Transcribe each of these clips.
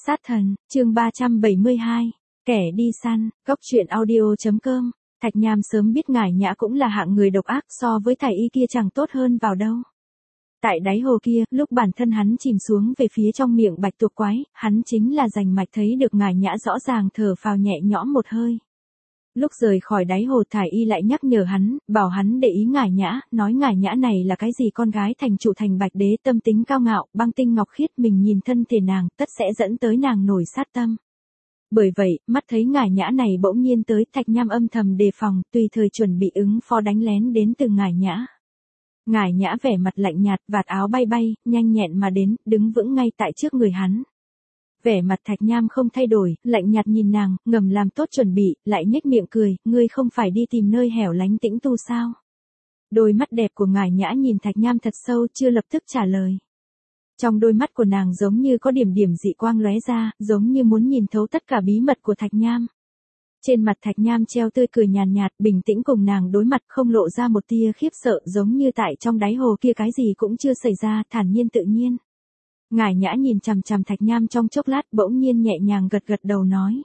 Sát thần, chương 372, kẻ đi săn, góc truyện audio.com. Thạch Nham sớm biết Ngải Nhã cũng là hạng người độc ác, so với Thải Y kia chẳng tốt hơn vào đâu. Tại đáy hồ kia, lúc bản thân hắn chìm xuống về phía trong miệng bạch tuộc quái, hắn chính là rành mạch thấy được Ngải Nhã rõ ràng thở phào nhẹ nhõm một hơi. Lúc rời khỏi đáy hồ, Thải Y lại nhắc nhở hắn, bảo hắn để ý Ngải Nhã, nói Ngải Nhã này là cái gì con gái thành chủ thành bạch đế, tâm tính cao ngạo, băng tinh ngọc khiết, mình nhìn thân thể nàng, tất sẽ dẫn tới nàng nổi sát tâm. Bởi vậy, mắt thấy Ngải Nhã này bỗng nhiên tới, Thạch Nham âm thầm đề phòng, tùy thời chuẩn bị ứng phó đánh lén đến từ Ngải Nhã. Ngải Nhã vẻ mặt lạnh nhạt, vạt áo bay bay, nhanh nhẹn mà đến, đứng vững ngay tại trước người hắn. Vẻ mặt Thạch Nham không thay đổi, lạnh nhạt nhìn nàng, ngầm làm tốt chuẩn bị, lại nhếch miệng cười, ngươi không phải đi tìm nơi hẻo lánh tĩnh tu sao? Đôi mắt đẹp của Ngải Nhã nhìn Thạch Nham thật sâu, chưa lập tức trả lời. Trong đôi mắt của nàng giống như có điểm điểm dị quang lóe ra, giống như muốn nhìn thấu tất cả bí mật của Thạch Nham. Trên mặt Thạch Nham treo tươi cười nhàn nhạt, bình tĩnh cùng nàng đối mặt, không lộ ra một tia khiếp sợ, giống như tại trong đáy hồ kia cái gì cũng chưa xảy ra, thản nhiên tự nhiên. Ngải Nhã nhìn chằm chằm Thạch Nham trong chốc lát, bỗng nhiên nhẹ nhàng gật gật đầu nói.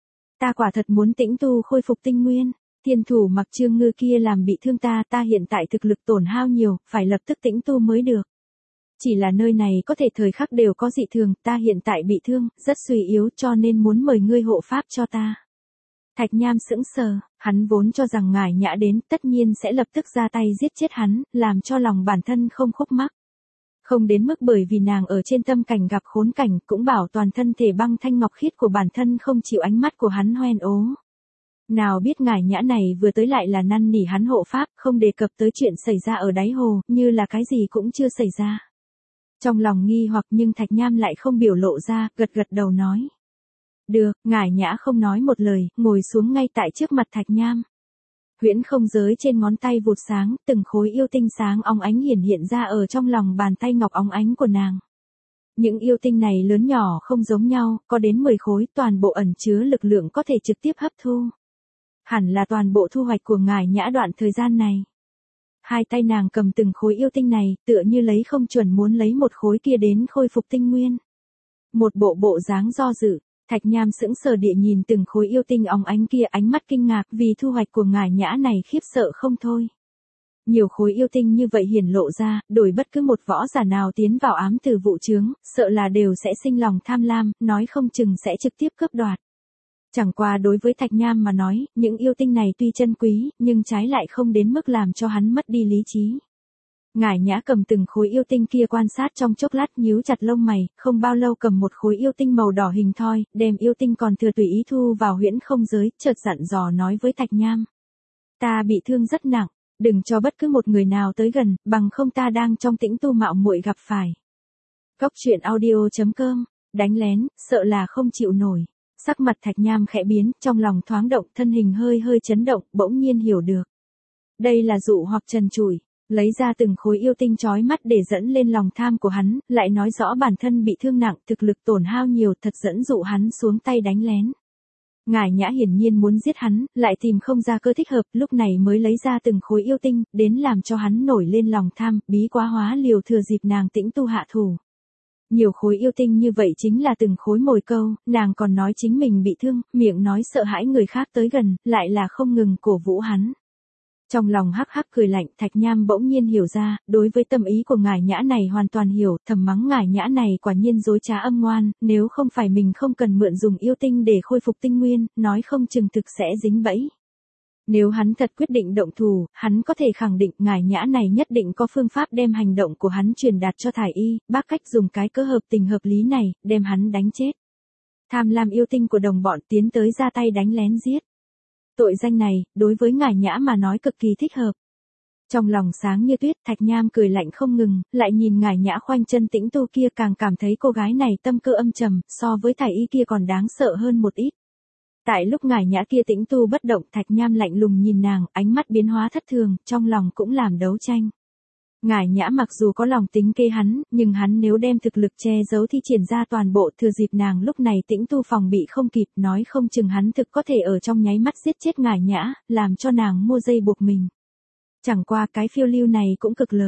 Ta quả thật muốn tĩnh tu khôi phục tinh nguyên, thiên thủ Mặc Trương Ngư kia làm bị thương ta hiện tại thực lực tổn hao nhiều, phải lập tức tĩnh tu mới được. Chỉ là nơi này có thể thời khắc đều có dị thường, ta hiện tại bị thương, rất suy yếu cho nên muốn mời ngươi hộ pháp cho ta. Thạch Nham sững sờ, hắn vốn cho rằng Ngải Nhã đến tất nhiên sẽ lập tức ra tay giết chết hắn, làm cho lòng bản thân không khúc mắc. Không đến mức bởi vì nàng ở trên tâm cảnh gặp khốn cảnh, cũng bảo toàn thân thể băng thanh ngọc khiết của bản thân không chịu ánh mắt của hắn hoen ố. Nào biết Ngải Nhã này vừa tới lại là năn nỉ hắn hộ pháp, không đề cập tới chuyện xảy ra ở đáy hồ, như là cái gì cũng chưa xảy ra. Trong lòng nghi hoặc nhưng Thạch Nham lại không biểu lộ ra, gật gật đầu nói. Được, Ngải Nhã không nói một lời, ngồi xuống ngay tại trước mặt Thạch Nham. Huyễn không giới trên ngón tay vụt sáng, từng khối yêu tinh sáng óng ánh hiển hiện ra ở trong lòng bàn tay ngọc óng ánh của nàng. Những yêu tinh này lớn nhỏ không giống nhau, có đến 10 khối, toàn bộ ẩn chứa lực lượng có thể trực tiếp hấp thu. Hẳn là toàn bộ thu hoạch của Ngải Nhã đoạn thời gian này. Hai tay nàng cầm từng khối yêu tinh này, tựa như lấy không chuẩn muốn lấy một khối kia đến khôi phục tinh nguyên. Một bộ dáng do dự. Thạch Nham sững sờ địa nhìn từng khối yêu tinh óng ánh kia, ánh mắt kinh ngạc vì thu hoạch của Ngải Nhã này khiếp sợ không thôi. Nhiều khối yêu tinh như vậy hiển lộ ra, đổi bất cứ một võ giả nào tiến vào ám tử vụ chướng, sợ là đều sẽ sinh lòng tham lam, nói không chừng sẽ trực tiếp cướp đoạt. Chẳng qua đối với Thạch Nham mà nói, những yêu tinh này tuy chân quý, nhưng trái lại không đến mức làm cho hắn mất đi lý trí. Ngải Nhã cầm từng khối yêu tinh kia quan sát trong chốc lát, nhíu chặt lông mày, không bao lâu cầm một khối yêu tinh màu đỏ hình thoi, đem yêu tinh còn thừa tùy ý thu vào huyễn không giới, chợt dặn dò nói với Thạch Nham. Ta bị thương rất nặng, đừng cho bất cứ một người nào tới gần, bằng không ta đang trong tĩnh tu mạo muội gặp phải. Góc truyện audio.com, đánh lén, sợ là không chịu nổi. Sắc mặt Thạch Nham khẽ biến, trong lòng thoáng động, thân hình hơi chấn động, bỗng nhiên hiểu được. Đây là dụ hoặc trần trụi. Lấy ra từng khối yêu tinh chói mắt để dẫn lên lòng tham của hắn, lại nói rõ bản thân bị thương nặng, thực lực tổn hao nhiều, thật dẫn dụ hắn xuống tay đánh lén. Ngải Nhã hiển nhiên muốn giết hắn, lại tìm không ra cơ thích hợp, lúc này mới lấy ra từng khối yêu tinh, đến làm cho hắn nổi lên lòng tham, bí quá hóa liều thừa dịp nàng tĩnh tu hạ thủ. Nhiều khối yêu tinh như vậy chính là từng khối mồi câu, nàng còn nói chính mình bị thương, miệng nói sợ hãi người khác tới gần, lại là không ngừng cổ vũ hắn. Trong lòng hắc hắc cười lạnh, Thạch Nham bỗng nhiên hiểu ra, đối với tâm ý của Ngải Nhã này hoàn toàn hiểu, thầm mắng Ngải Nhã này quả nhiên dối trá âm ngoan, nếu không phải mình không cần mượn dùng yêu tinh để khôi phục tinh nguyên, nói không chừng thực sẽ dính bẫy. Nếu hắn thật quyết định động thủ, hắn có thể khẳng định Ngải Nhã này nhất định có phương pháp đem hành động của hắn truyền đạt cho Thải Y, bác cách dùng cái cớ hợp tình hợp lý này, đem hắn đánh chết. Tham lam yêu tinh của đồng bọn tiến tới ra tay đánh lén giết. Tội danh này, đối với Ngải Nhã mà nói cực kỳ thích hợp. Trong lòng sáng như tuyết, Thạch Nham cười lạnh không ngừng, lại nhìn Ngải Nhã khoanh chân tĩnh tu kia, càng cảm thấy cô gái này tâm cơ âm trầm, so với Thải Y kia còn đáng sợ hơn một ít. Tại lúc Ngải Nhã kia tĩnh tu bất động, Thạch Nham lạnh lùng nhìn nàng, ánh mắt biến hóa thất thường, trong lòng cũng làm đấu tranh. Ngải Nhã mặc dù có lòng tính kế hắn, nhưng hắn nếu đem thực lực che giấu thi triển ra toàn bộ, thừa dịp nàng lúc này tĩnh tu phòng bị không kịp, nói không chừng hắn thực có thể ở trong nháy mắt giết chết Ngải Nhã, làm cho nàng mua dây buộc mình. Chẳng qua cái phiêu lưu này cũng cực lớn.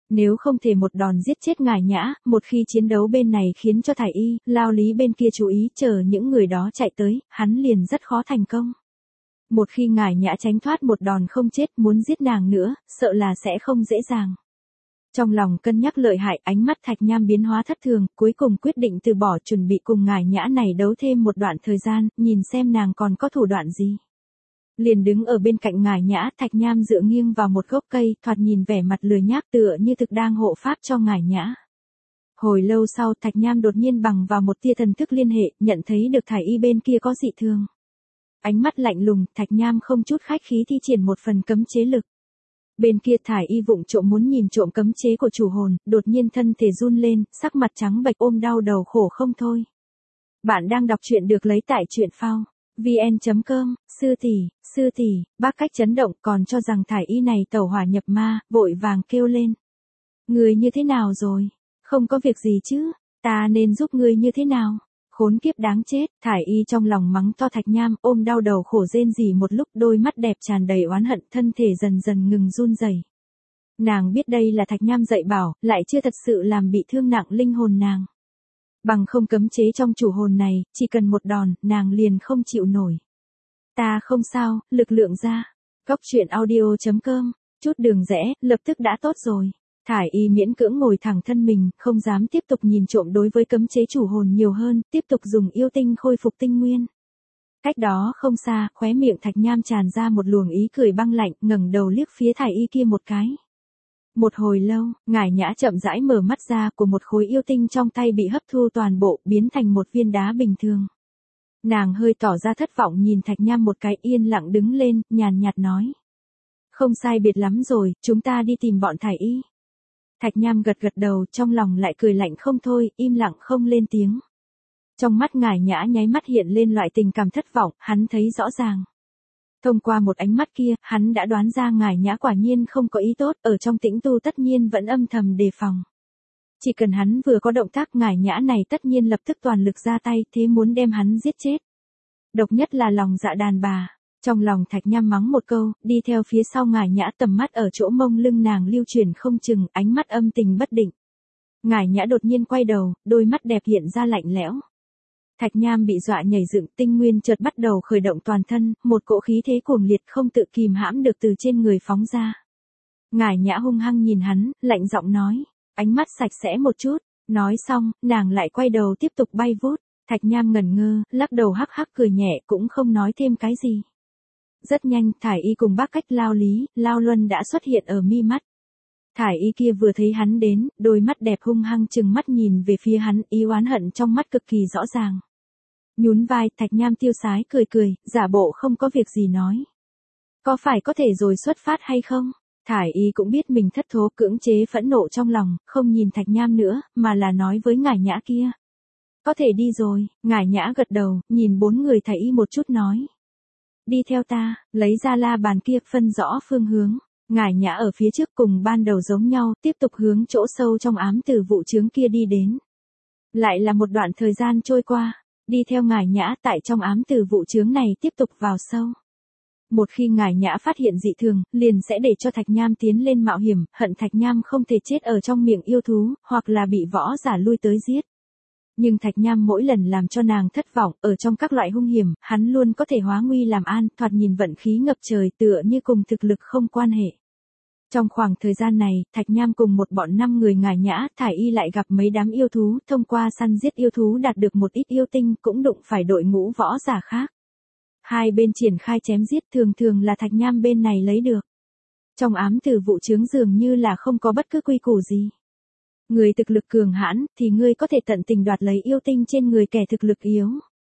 Nếu không thể một đòn giết chết ngải nhã, một khi chiến đấu bên này khiến cho Thải Y, Lao Lý bên kia chú ý chờ những người đó chạy tới, hắn liền rất khó thành công. Một khi ngải nhã tránh thoát một đòn không chết muốn giết nàng nữa, sợ là sẽ không dễ dàng. Trong lòng cân nhắc lợi hại, ánh mắt Thạch Nham biến hóa thất thường, cuối cùng quyết định từ bỏ, chuẩn bị cùng ngải nhã này đấu thêm một đoạn thời gian, nhìn xem nàng còn có thủ đoạn gì. Liền đứng ở bên cạnh ngải nhã, Thạch Nham dựa nghiêng vào một gốc cây, thoạt nhìn vẻ mặt lười nhác tựa như thực đang hộ pháp cho ngải nhã. Hồi lâu sau, Thạch Nham đột nhiên bằng vào một tia thần thức liên hệ, nhận thấy được Thải Y bên kia có dị thường. Ánh mắt lạnh lùng, Thạch Nham không chút khách khí thi triển một phần cấm chế lực. Bên kia Thải Y vụng trộm muốn nhìn trộm cấm chế của chủ hồn, đột nhiên thân thể run lên, sắc mặt trắng bệch ôm đau đầu khổ không thôi. Bạn đang đọc truyện được lấy tại truyện phao vn.com, sư tỷ, bác cách chấn động còn cho rằng Thải Y này tẩu hỏa nhập ma, vội vàng kêu lên. Người như thế nào rồi? Không có việc gì chứ, ta nên giúp người như thế nào? Khốn kiếp đáng chết, Thải Y trong lòng mắng to Thạch Nham, ôm đau đầu khổ rên rỉ một lúc, đôi mắt đẹp tràn đầy oán hận, thân thể dần dần ngừng run rẩy. Nàng biết đây là Thạch Nham dạy bảo, lại chưa thật sự làm bị thương nặng linh hồn nàng. Bằng không cấm chế trong chủ hồn này, chỉ cần một đòn, nàng liền không chịu nổi. Ta không sao, lực lượng ra. Góc truyện audio.com, chút đường rẽ, lập tức đã tốt rồi. Thải Y miễn cưỡng ngồi thẳng thân mình, không dám tiếp tục nhìn trộm đối với cấm chế chủ hồn nhiều hơn, tiếp tục dùng yêu tinh khôi phục tinh nguyên. Cách đó không xa, khóe miệng Thạch Nham tràn ra một luồng ý cười băng lạnh, ngẩng đầu liếc phía Thải Y kia một cái. Một hồi lâu, ngải nhã chậm rãi mở mắt ra, của một khối yêu tinh trong tay bị hấp thu toàn bộ, biến thành một viên đá bình thường. Nàng hơi tỏ ra thất vọng nhìn Thạch Nham một cái, yên lặng đứng lên, nhàn nhạt nói. Không sai biệt lắm rồi, chúng ta đi tìm bọn Thải Y. Thạch Nham gật gật đầu, trong lòng lại cười lạnh không thôi, im lặng không lên tiếng. Trong mắt ngải nhã nháy mắt hiện lên loại tình cảm thất vọng, hắn thấy rõ ràng. Thông qua một ánh mắt kia, hắn đã đoán ra ngải nhã quả nhiên không có ý tốt, ở trong tĩnh tu tất nhiên vẫn âm thầm đề phòng. Chỉ cần hắn vừa có động tác, ngải nhã này tất nhiên lập tức toàn lực ra tay, thế muốn đem hắn giết chết. Độc nhất là lòng dạ đàn bà. Trong lòng Thạch Nham mắng một câu, đi theo phía sau ngải nhã, tầm mắt ở chỗ mông lưng nàng lưu chuyển không chừng, ánh mắt âm tình bất định. Ngải nhã đột nhiên quay đầu, đôi mắt đẹp hiện ra lạnh lẽo. Thạch Nham bị dọa nhảy dựng, tinh nguyên chợt bắt đầu khởi động toàn thân, một cỗ khí thế cuồng liệt không tự kìm hãm được từ trên người phóng ra. Ngải nhã hung hăng nhìn hắn, lạnh giọng nói, ánh mắt sạch sẽ một chút. Nói xong, nàng lại quay đầu tiếp tục bay vút. Thạch Nham ngẩn ngơ, lắc đầu hắc hắc cười nhẹ, cũng không nói thêm cái gì. Rất nhanh, Thải Y cùng bác cách Lao Lý, Lao Luân đã xuất hiện ở mi mắt. Thải Y kia vừa thấy hắn đến, đôi mắt đẹp hung hăng trừng mắt nhìn về phía hắn, ý oán hận trong mắt cực kỳ rõ ràng. Nhún vai, Thạch Nham tiêu sái cười cười, giả bộ không có việc gì nói. Có phải có thể rồi xuất phát hay không? Thải Y cũng biết mình thất thố, cưỡng chế phẫn nộ trong lòng, không nhìn Thạch Nham nữa, mà là nói với ngải nhã kia. Có thể đi rồi, ngải nhã gật đầu, nhìn bốn người Thải Y một chút nói. Đi theo ta, lấy ra la bàn kia, phân rõ phương hướng. Ngải nhã ở phía trước cùng ban đầu giống nhau, tiếp tục hướng chỗ sâu trong ám tử vụ chướng kia đi đến. Lại là một đoạn thời gian trôi qua, đi theo ngải nhã tại trong ám tử vụ chướng này tiếp tục vào sâu. Một khi ngải nhã phát hiện dị thường, liền sẽ để cho Thạch Nham tiến lên mạo hiểm, hận Thạch Nham không thể chết ở trong miệng yêu thú, hoặc là bị võ giả lui tới giết. Nhưng Thạch Nham mỗi lần làm cho nàng thất vọng, ở trong các loại hung hiểm, hắn luôn có thể hóa nguy làm an, thoạt nhìn vận khí ngập trời tựa như cùng thực lực không quan hệ. Trong khoảng thời gian này, Thạch Nham cùng một bọn 5 người ngải nhã, Thải Y lại gặp mấy đám yêu thú, thông qua săn giết yêu thú đạt được một ít yêu tinh, cũng đụng phải đội ngũ võ giả khác. Hai bên triển khai chém giết, thường thường là Thạch Nham bên này lấy được. Trong ám tử vụ chướng dường như là không có bất cứ quy củ gì. Người thực lực cường hãn, thì ngươi có thể tận tình đoạt lấy yêu tinh trên người kẻ thực lực yếu.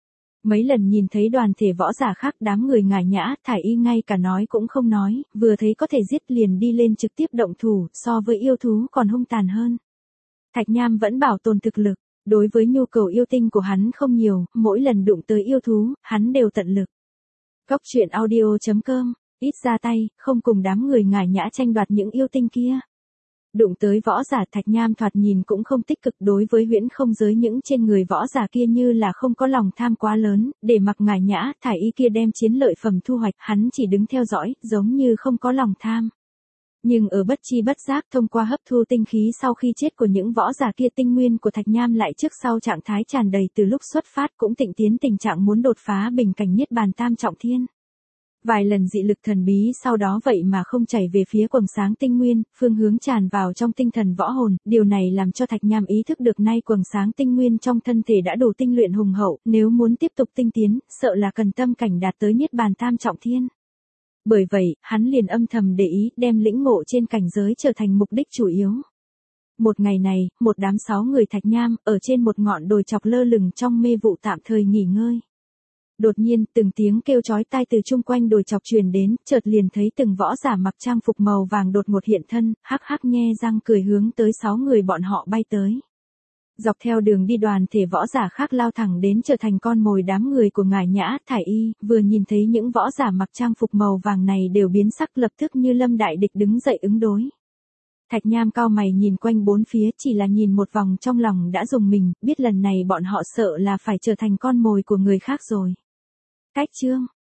Mấy lần nhìn thấy đoàn thể võ giả khác, đám người ngải nhã, Thải Y ngay cả nói cũng không nói, vừa thấy có thể giết liền đi lên trực tiếp động thủ, so với yêu thú còn hung tàn hơn. Thạch Nham vẫn bảo tồn thực lực, đối với nhu cầu yêu tinh của hắn không nhiều, mỗi lần đụng tới yêu thú, hắn đều tận lực. Góc truyện audio.com, ít ra tay, không cùng đám người ngải nhã tranh đoạt những yêu tinh kia. Đụng tới võ giả, Thạch Nham thoạt nhìn cũng không tích cực, đối với huyễn không giới những trên người võ giả kia như là không có lòng tham quá lớn, để mặc ngải nhã, Thải Y kia đem chiến lợi phẩm thu hoạch, hắn chỉ đứng theo dõi, giống như không có lòng tham. Nhưng ở bất chi bất giác thông qua hấp thu tinh khí sau khi chết của những võ giả kia, tinh nguyên của Thạch Nham lại trước sau trạng thái tràn đầy từ lúc xuất phát, cũng tịnh tiến tình trạng muốn đột phá bình cảnh niết bàn tam trọng thiên. Vài lần dị lực thần bí sau đó vậy mà không chảy về phía quầng sáng tinh nguyên, phương hướng tràn vào trong tinh thần võ hồn, điều này làm cho Thạch Nham ý thức được nay quầng sáng tinh nguyên trong thân thể đã đủ tinh luyện hùng hậu, nếu muốn tiếp tục tinh tiến, sợ là cần tâm cảnh đạt tới niết bàn tam trọng thiên. Bởi vậy, hắn liền âm thầm để ý, đem lĩnh ngộ trên cảnh giới trở thành mục đích chủ yếu. Một ngày này, một đám 6 người Thạch Nham, ở trên một ngọn đồi chọc lơ lửng trong mê vụ tạm thời nghỉ ngơi. Đột nhiên, từng tiếng kêu chói tai từ chung quanh đồi chọc truyền đến, chợt liền thấy từng võ giả mặc trang phục màu vàng đột ngột hiện thân, hắc hắc nhe răng cười hướng tới 6 người bọn họ bay tới. Dọc theo đường đi đoàn thể võ giả khác lao thẳng đến trở thành con mồi đám người của ngải Nhã, Thải Y, vừa nhìn thấy những võ giả mặc trang phục màu vàng này đều biến sắc, lập tức như lâm đại địch đứng dậy ứng đối. Thạch Nham cau mày nhìn quanh bốn phía, chỉ là nhìn một vòng trong lòng đã rùng mình, biết lần này bọn họ sợ là phải trở thành con mồi của người khác rồi. Cách chương